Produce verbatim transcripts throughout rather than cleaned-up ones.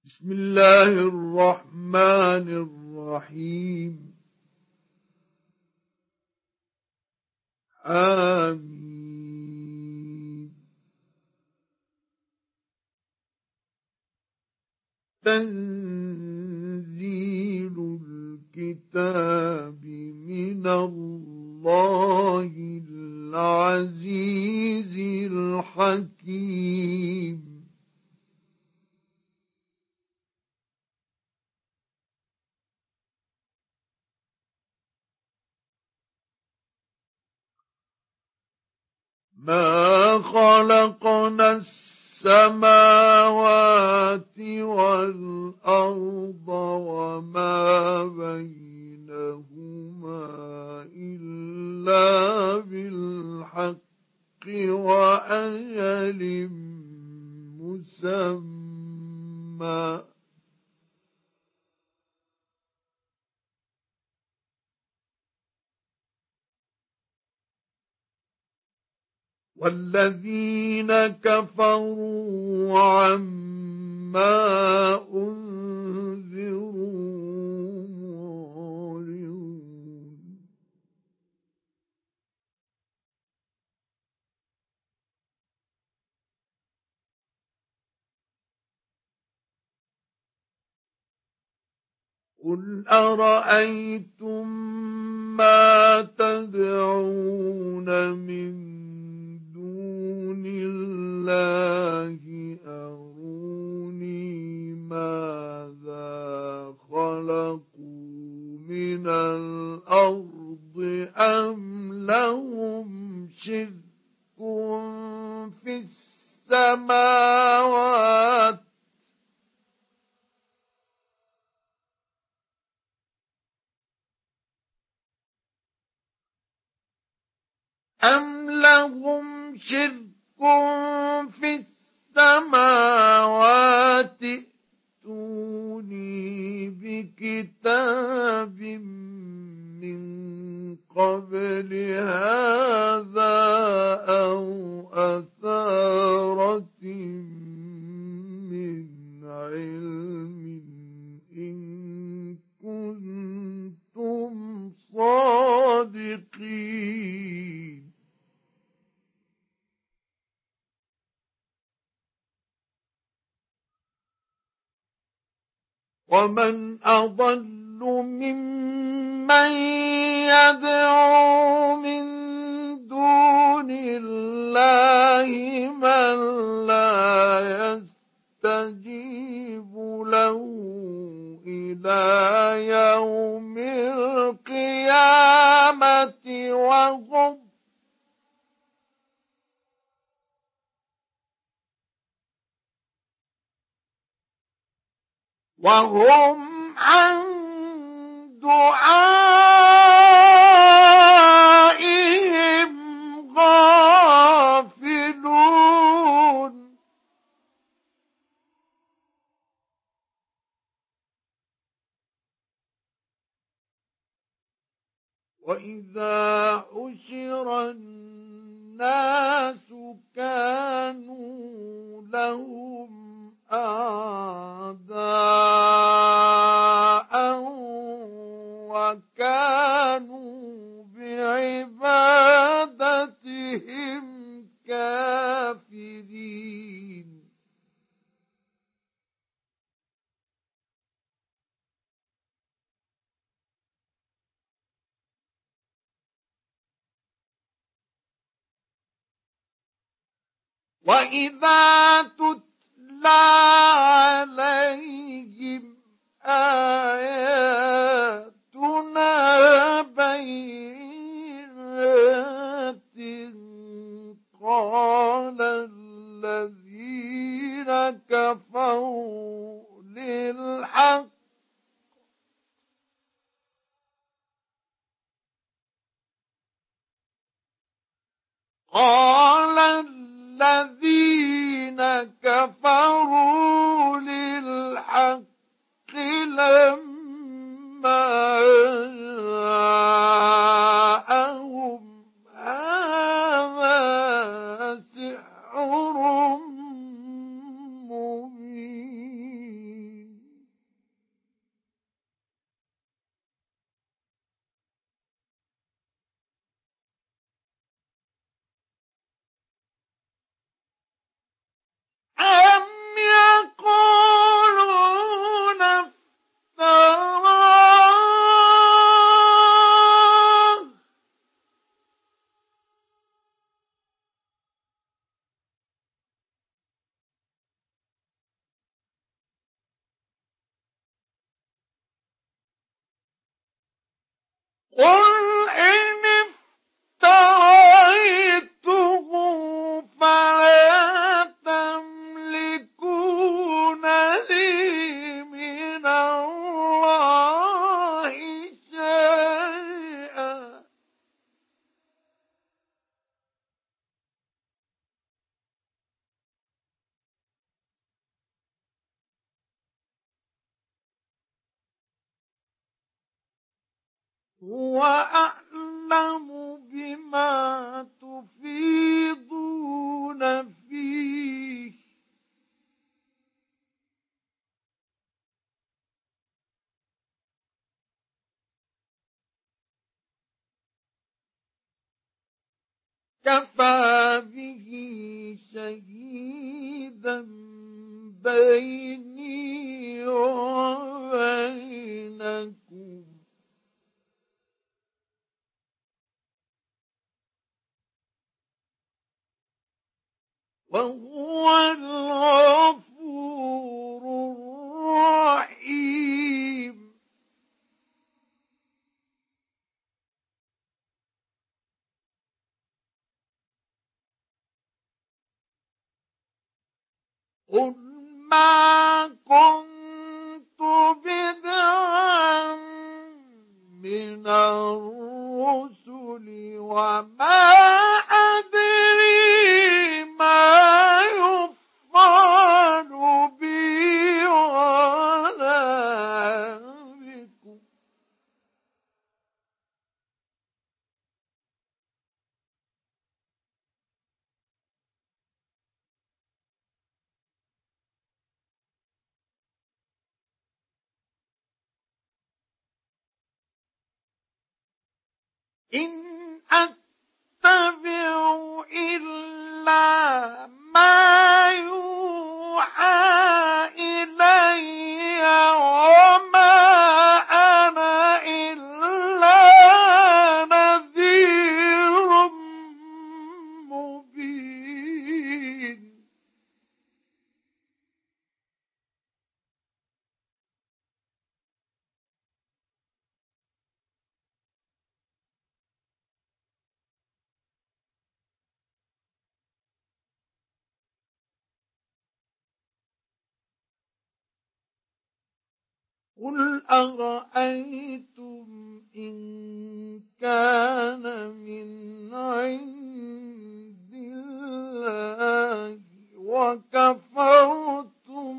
بسم الله الرحمن الرحيم. آمين. تنزيل الكتاب من الله العزيز الحكيم. ما خلقنا السماوات والأرض وما بينهما إلا بالحق وأجل مسمى. والذين كفروا عما أنذروا معرضون. قل أرأيتم ما تدعون من دون الله أروني ماذا خلقوا من الأرض أم لهم شرك في السماوات أم لهم شرك في السماوات ائتوني بكتاب من قبل هذا أو أثارة من علم إن كنتم صادقين. ومن أضل ممن يدعو من دون الله من لا يستجيب له إلى يوم القيامة وهم وهم عن دعائهم غافلون. وإذا حشر الناس كانوا لهم أعداء وكانوا بعبادتهم كافرين. وإذا تتلى عليهم آياتنا بينات قال الذين كفروا للحق قال الذين كفروا للحق لما جاءهم هذا سحر مبين. قل إن افتريته فلا تملكون لي من الله شيئا هو أعلم بما تفيضون فيه كفى به شهيدا بيني وبينكم وهو الغفور الرحيم قل ما كنت بدعا من الرسل وما أدري ما يفعل بي ولا بكم إن أتبع إلا ما يوحى إلي وما أنا إلا نذير مبين قل أرأيتم إن كان من عند الله وكفرتم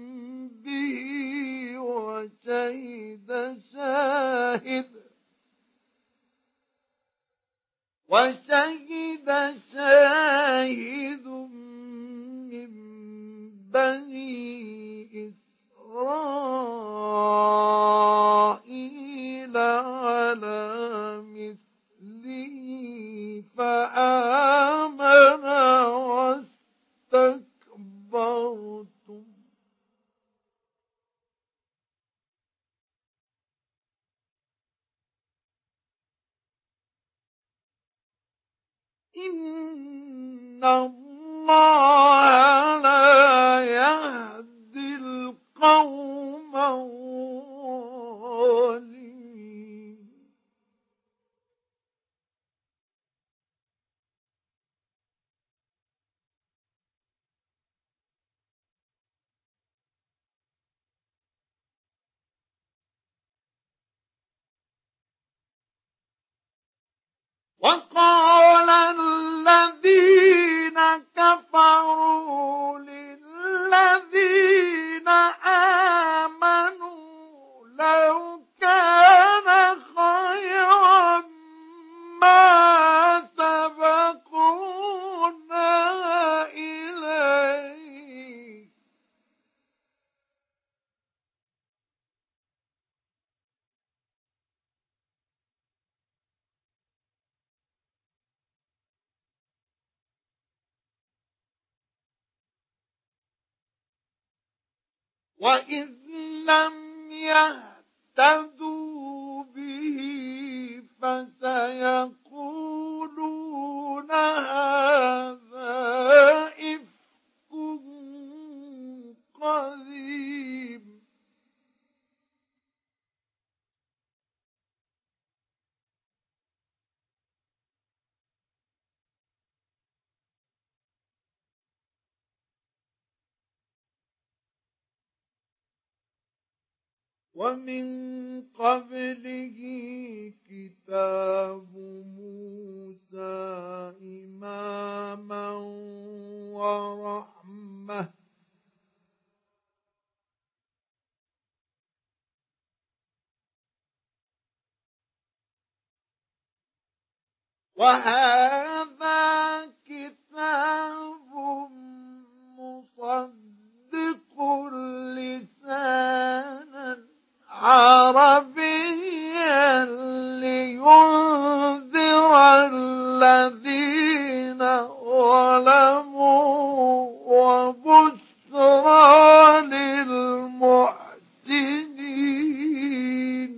به وشهد شاهد وشهد شاهد من بني إسرائيل على مثله فآمن واستكبرتم إن الله لا يهدي القوم الظالمين وقال الذين كفروا للذين آمنوا لو كان خيرا ما سبقونا إليه وإذ لم يهتدوا به فسيقولون هذا إفك قديم ومن قبله كتاب موسى إماما ورحمة وهذا كتاب مصدق لسانا عربيا لينذر الذين ظلموا وبشرى للمحسنين.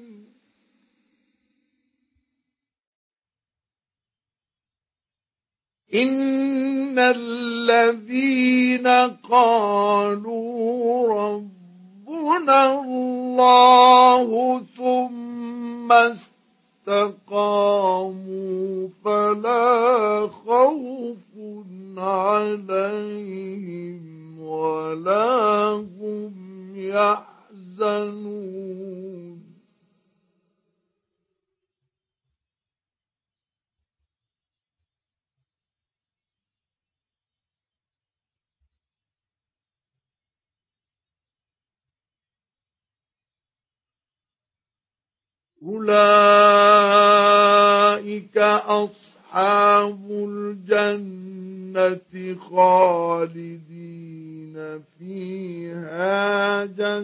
إن الذين قالوا ربنا الله ثم استقاموا فلا خوف عليهم ولا هم يحزنون. أولئك أصحاب الجنة خالدين فيها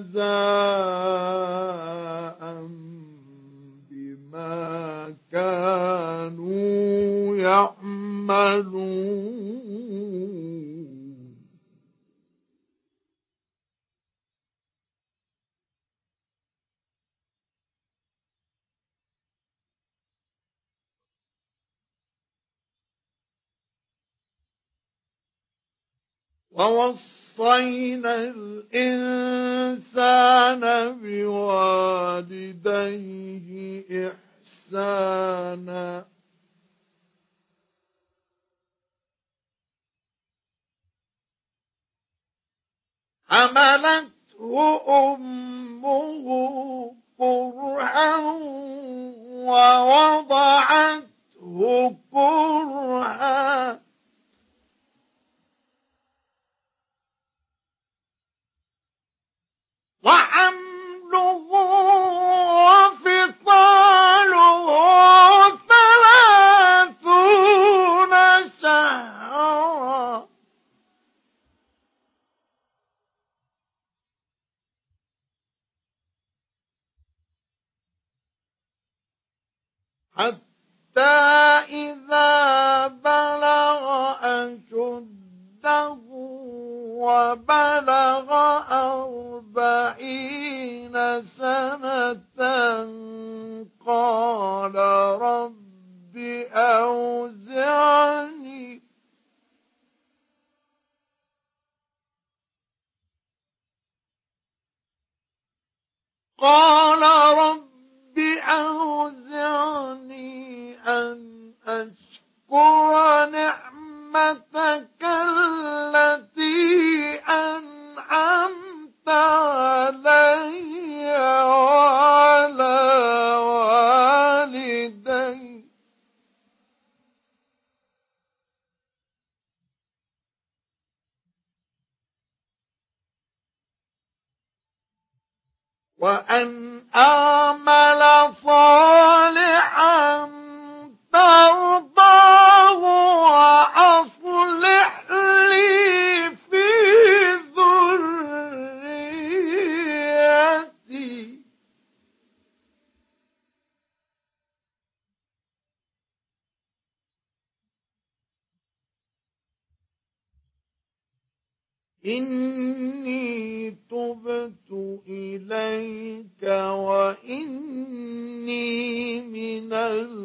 جزاء بما كانوا يعملون. ووصينا الإنسان بوالديه إحسانا حملته أمه كرها ووضعته كرها وحمله وفصاله ثلاثون شهرا حتى إذا بلغ أشده وبلغ أربعين سنة قال رب أوزعني قال رب أوزعني أن أشكر نعمتك التي أنعمت علي وعلى والدي وأن أعمل صالحا ترضاه وأصلح لي في ذريتي إني تبت إليك وإني من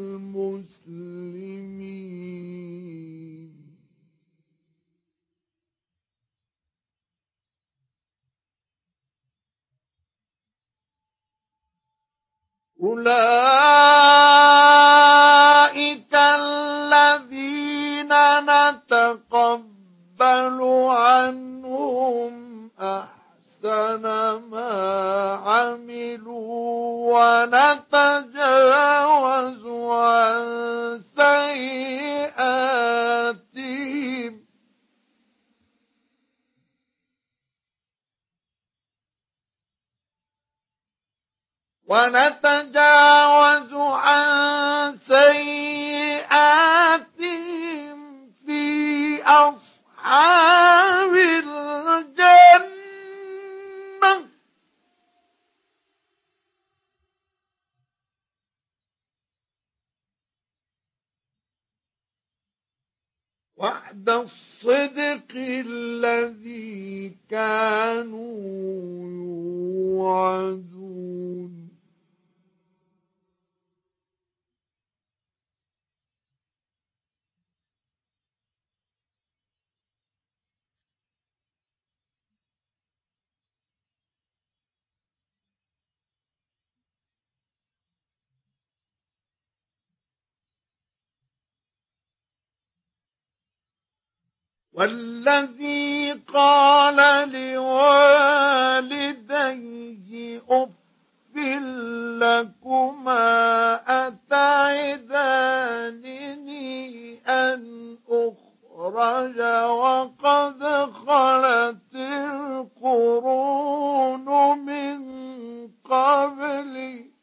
المسلمين. أولئك الذين نتقبل عنهم أحسن أحسن ما عملوا ونتجاوز عن سيئاتهم ونتجاوز عن سيئاتهم في أصحاب الجنة وعد الصدق الذي كانوا يوعدون والذي قال لوالديه أف لكما أتعدانني أن أخرج وقد خلت القرون من قبلي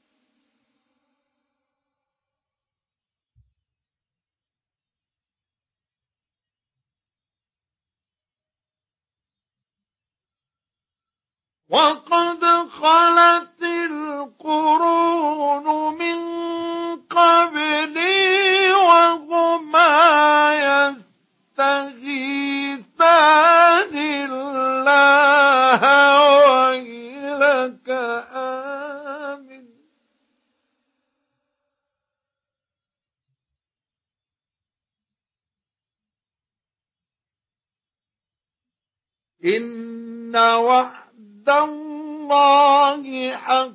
وقد خلت القرون من قبلي وهما يستغيثان الله ويلك آمن إن وعد الله حق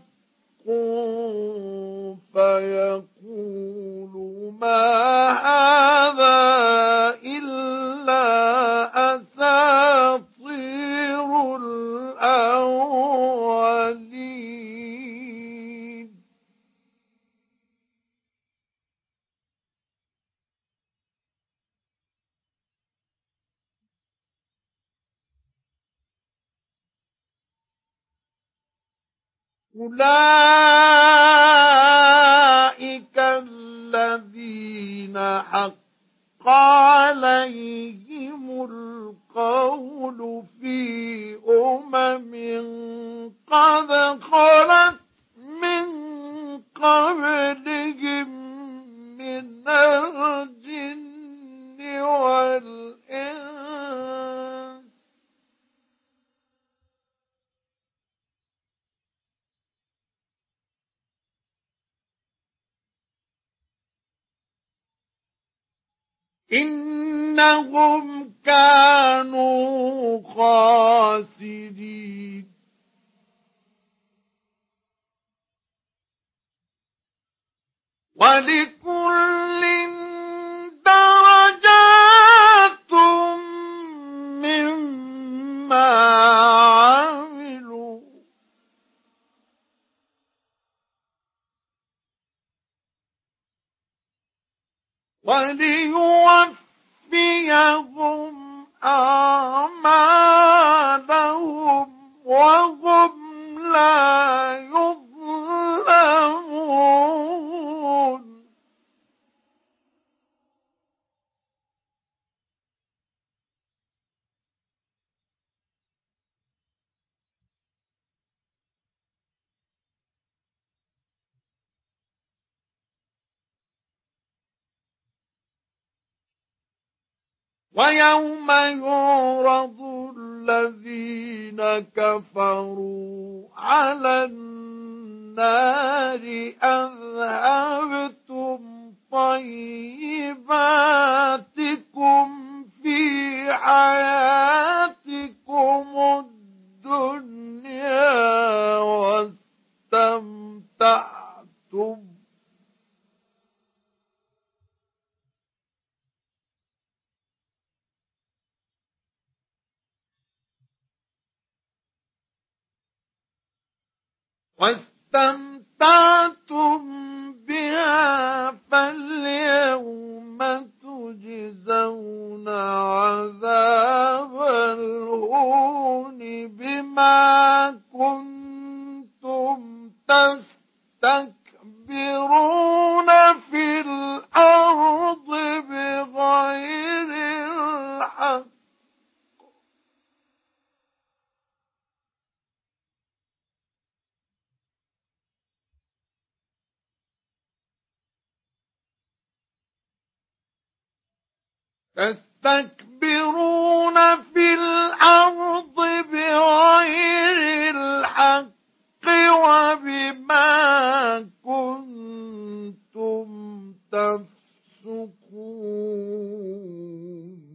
فيقول ما هذا إلا أساطير الأولين أولئك الذين حق عليهم القول في أمم قد خلت من قبلهم من الجن والإنس إنهم كانوا خاسرين ولكل درجات مما عملوا وليوفيهم أعمالهم وهم لا يظلمون ويوم يعرض الذين كفروا على النار أذهبتم طيباتكم في حياتكم الدنيا واستمتعتم واستمتعتم بها فاليوم تجزون عذاب الهون بما كنتم تستكبرون في الأرض بغير الحق. تستكبرون في الأرض بغير الحق وبما كنتم تفسقون.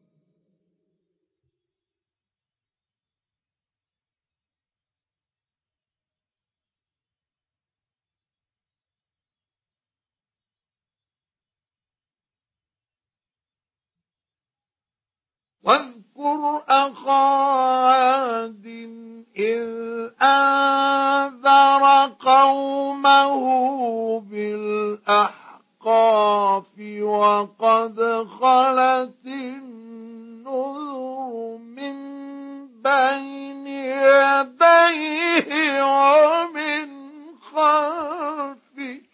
واذكر أخا عاد إذ أنذر قومه بالأحقاف وقد خلت النذر من بين يديه ومن خلفه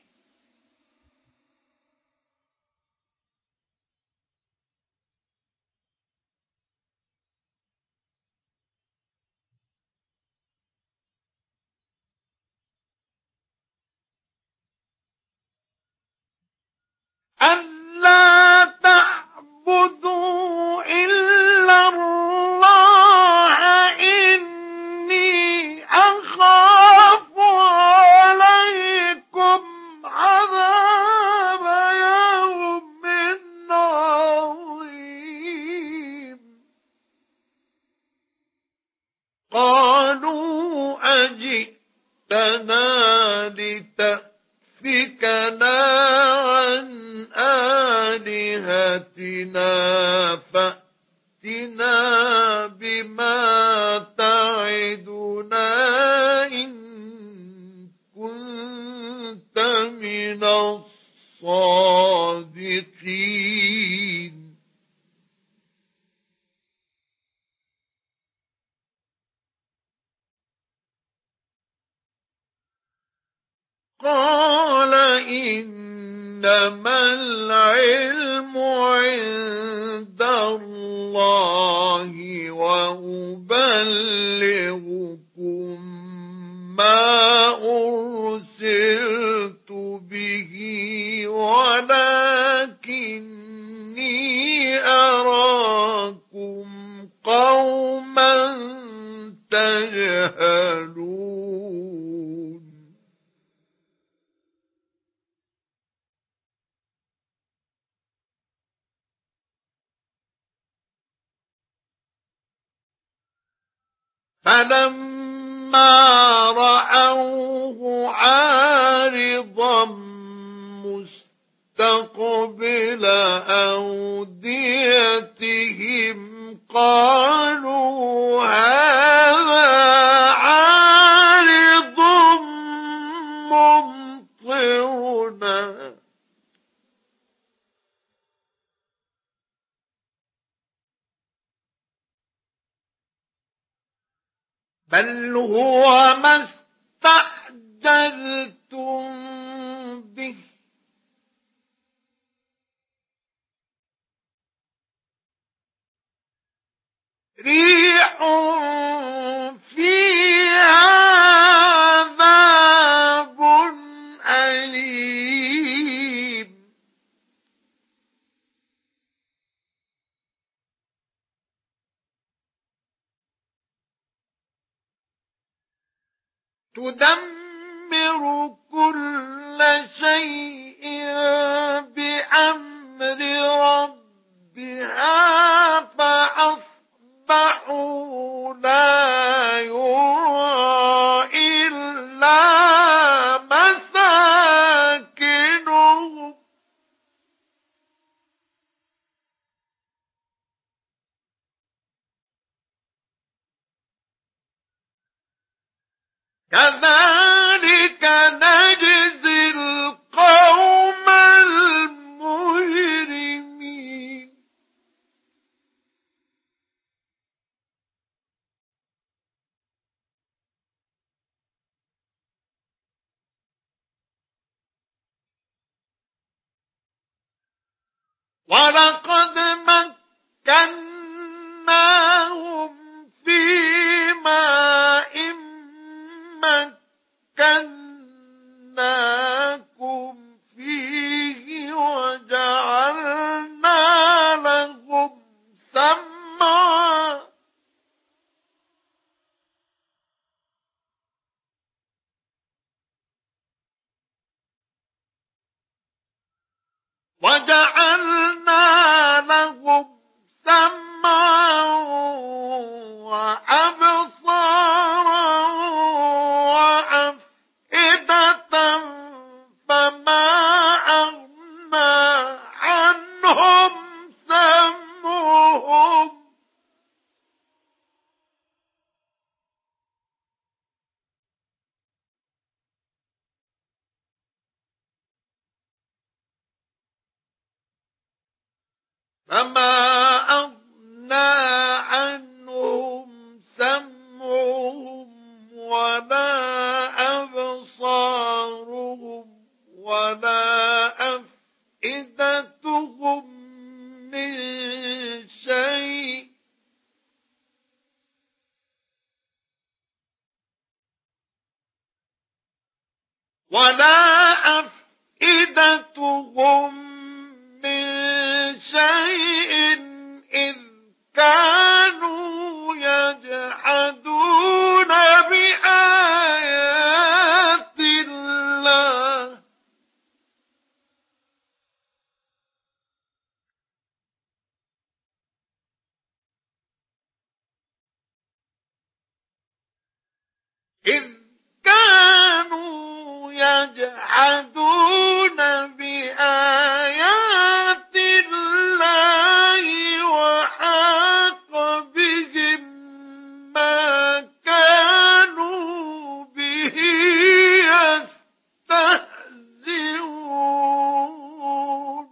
ألا تعبدوا إلا الله إني أخاف عليكم عذاب يوم عظيم. قالوا أجئتنا لتأفكنا عن آلهتنا فأتنا بما تعدنا إن كنت من الصادقين. قال إنما العلم عند الله وأبلغكم ما أرسلت به ولكني أراكم قوما تجهلون. فلما رأوه عارضا مستقبل أوديتهم قالوا هذا عارض ممطرنا بل هو ما استعجلتم به ريح فيها عذاب أليم تدمر كل شيء بأمر ربها فأصبحوا لا يرى إلا مساكنهم كذلك نجزي القوم المجرمين. ولقد مكناهم في ماء مكناكم فيه وجعلنا لهم سمعا وجعلنا لهم سمعا وأبصارا وأفئدة فما أغنى عنهم سمعهم فما أغنى عنهم سمعهم ولا أبصارهم ولا أفئدتهم من شيء ولا أفئدتهم من شيء إذ كانوا يجحدون بآيات الله إذ كانوا يجحدون بآيات الله وحاق بهم ما كانوا به يستهزئون.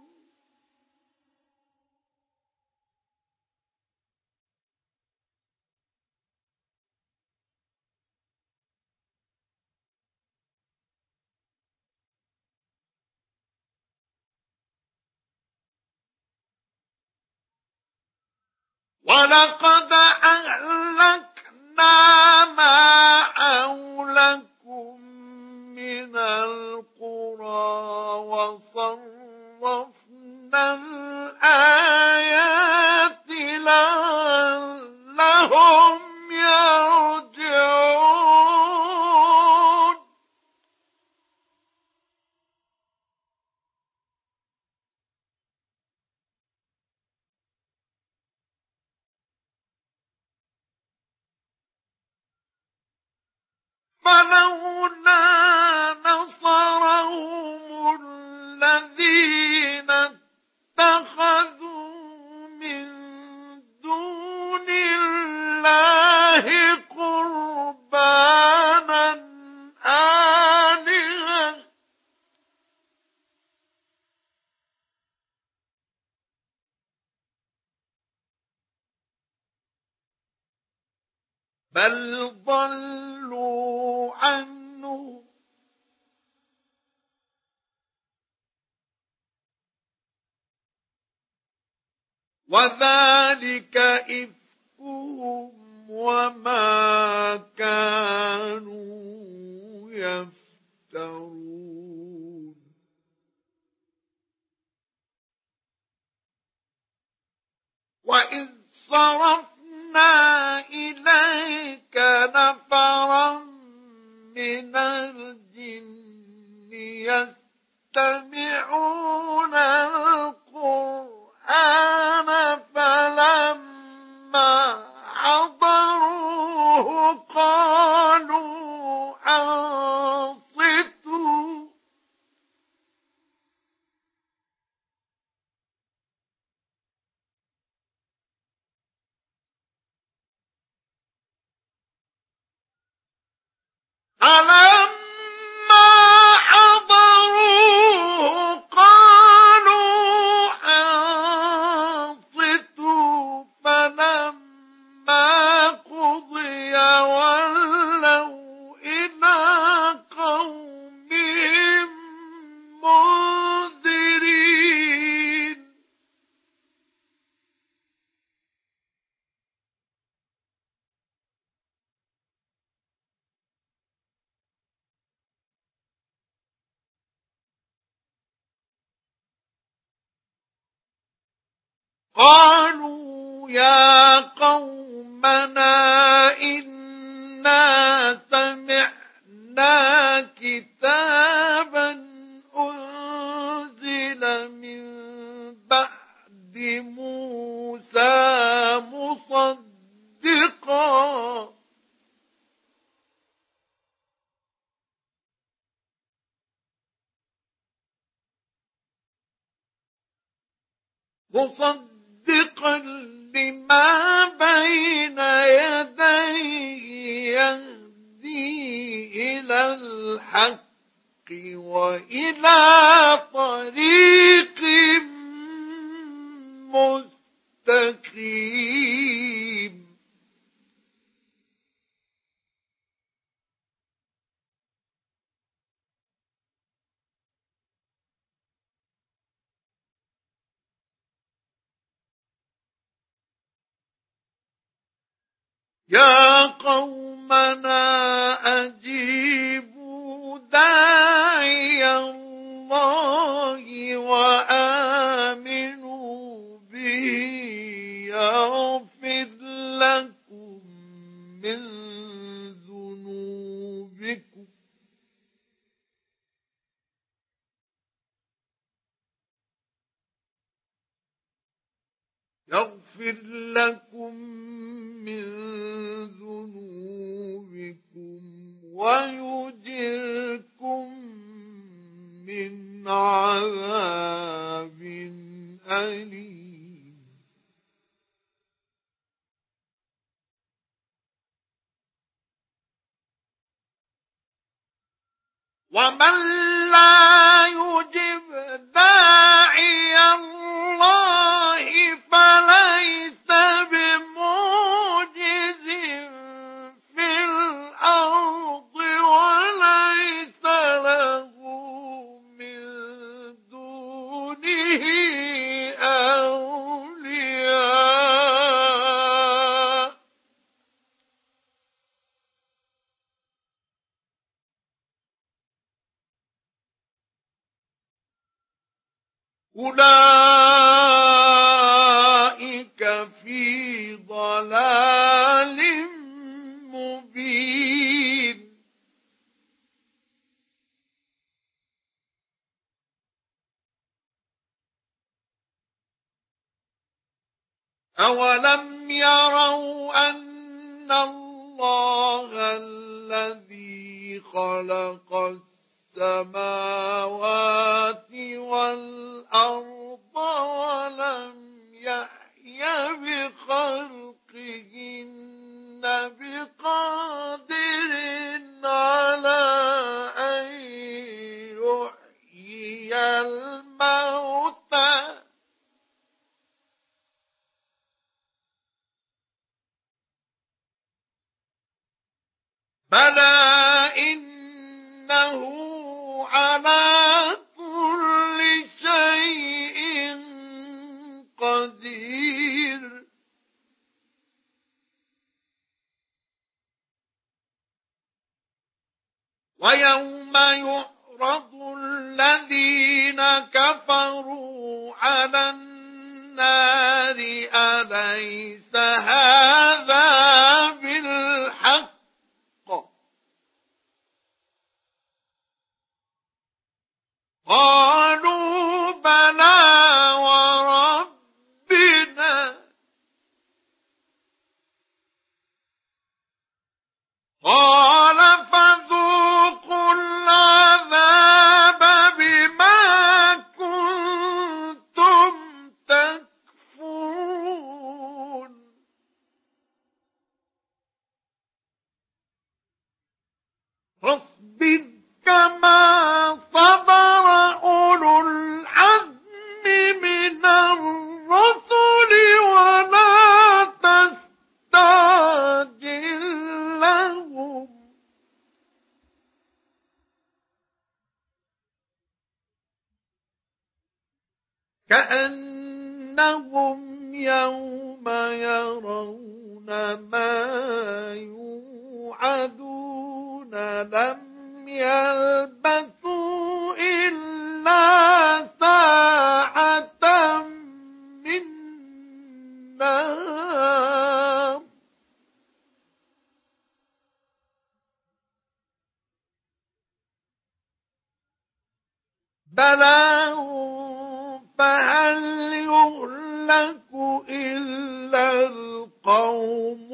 ولقد أهلكنا ما حولكم من القرى وصرفنا الآيات لعلهم يرجعون. فلولا نصرهم الذين اتخذوا من دون الله قربانا آلهة بل ضلوا عنه وذلك إفكهم وما كانوا يفترون. وإذ صرفنا إليك نفرا من الجن يستمعون القرآن فلما حضروه قالوا أنصتوا فلما قالوا يا قومنا إنا سمعنا كتابا أنزل من بعد موسى مصدقا مصدقا لما بين يديه يهدي إلى الحق وإلى طريق مستقيم يا قومنا أجيبوا داعي الله وآمنوا به يغفر لكم من ذنوبكم يغفر لكم من ذنوبكم ويجركم من عذاب أليم ومن لا يجب داعي الله فليس بمعجز في الأرض وليس له من دونه أولياء أولئك في ضلال مبين أولم يروا أن الله الذي خلق السماوات والأرض ولم يحي بخلقهن بقادر على أن يحيي الموتى بلى إنه على كل شيء قدير ويوم يعرض الذين كفروا على النار أليس هذا بالحق قالوا بلى وربنا قال فذوقوا العذاب بما كنتم تكفرون فاصبر كما صبر أولو العزم من الرسل ولا تستعجل لهم كأنهم يوم يرون ما يوعدون لم يلبثوا إلا ساعة من بلاغ فهل يهلك إلا القوم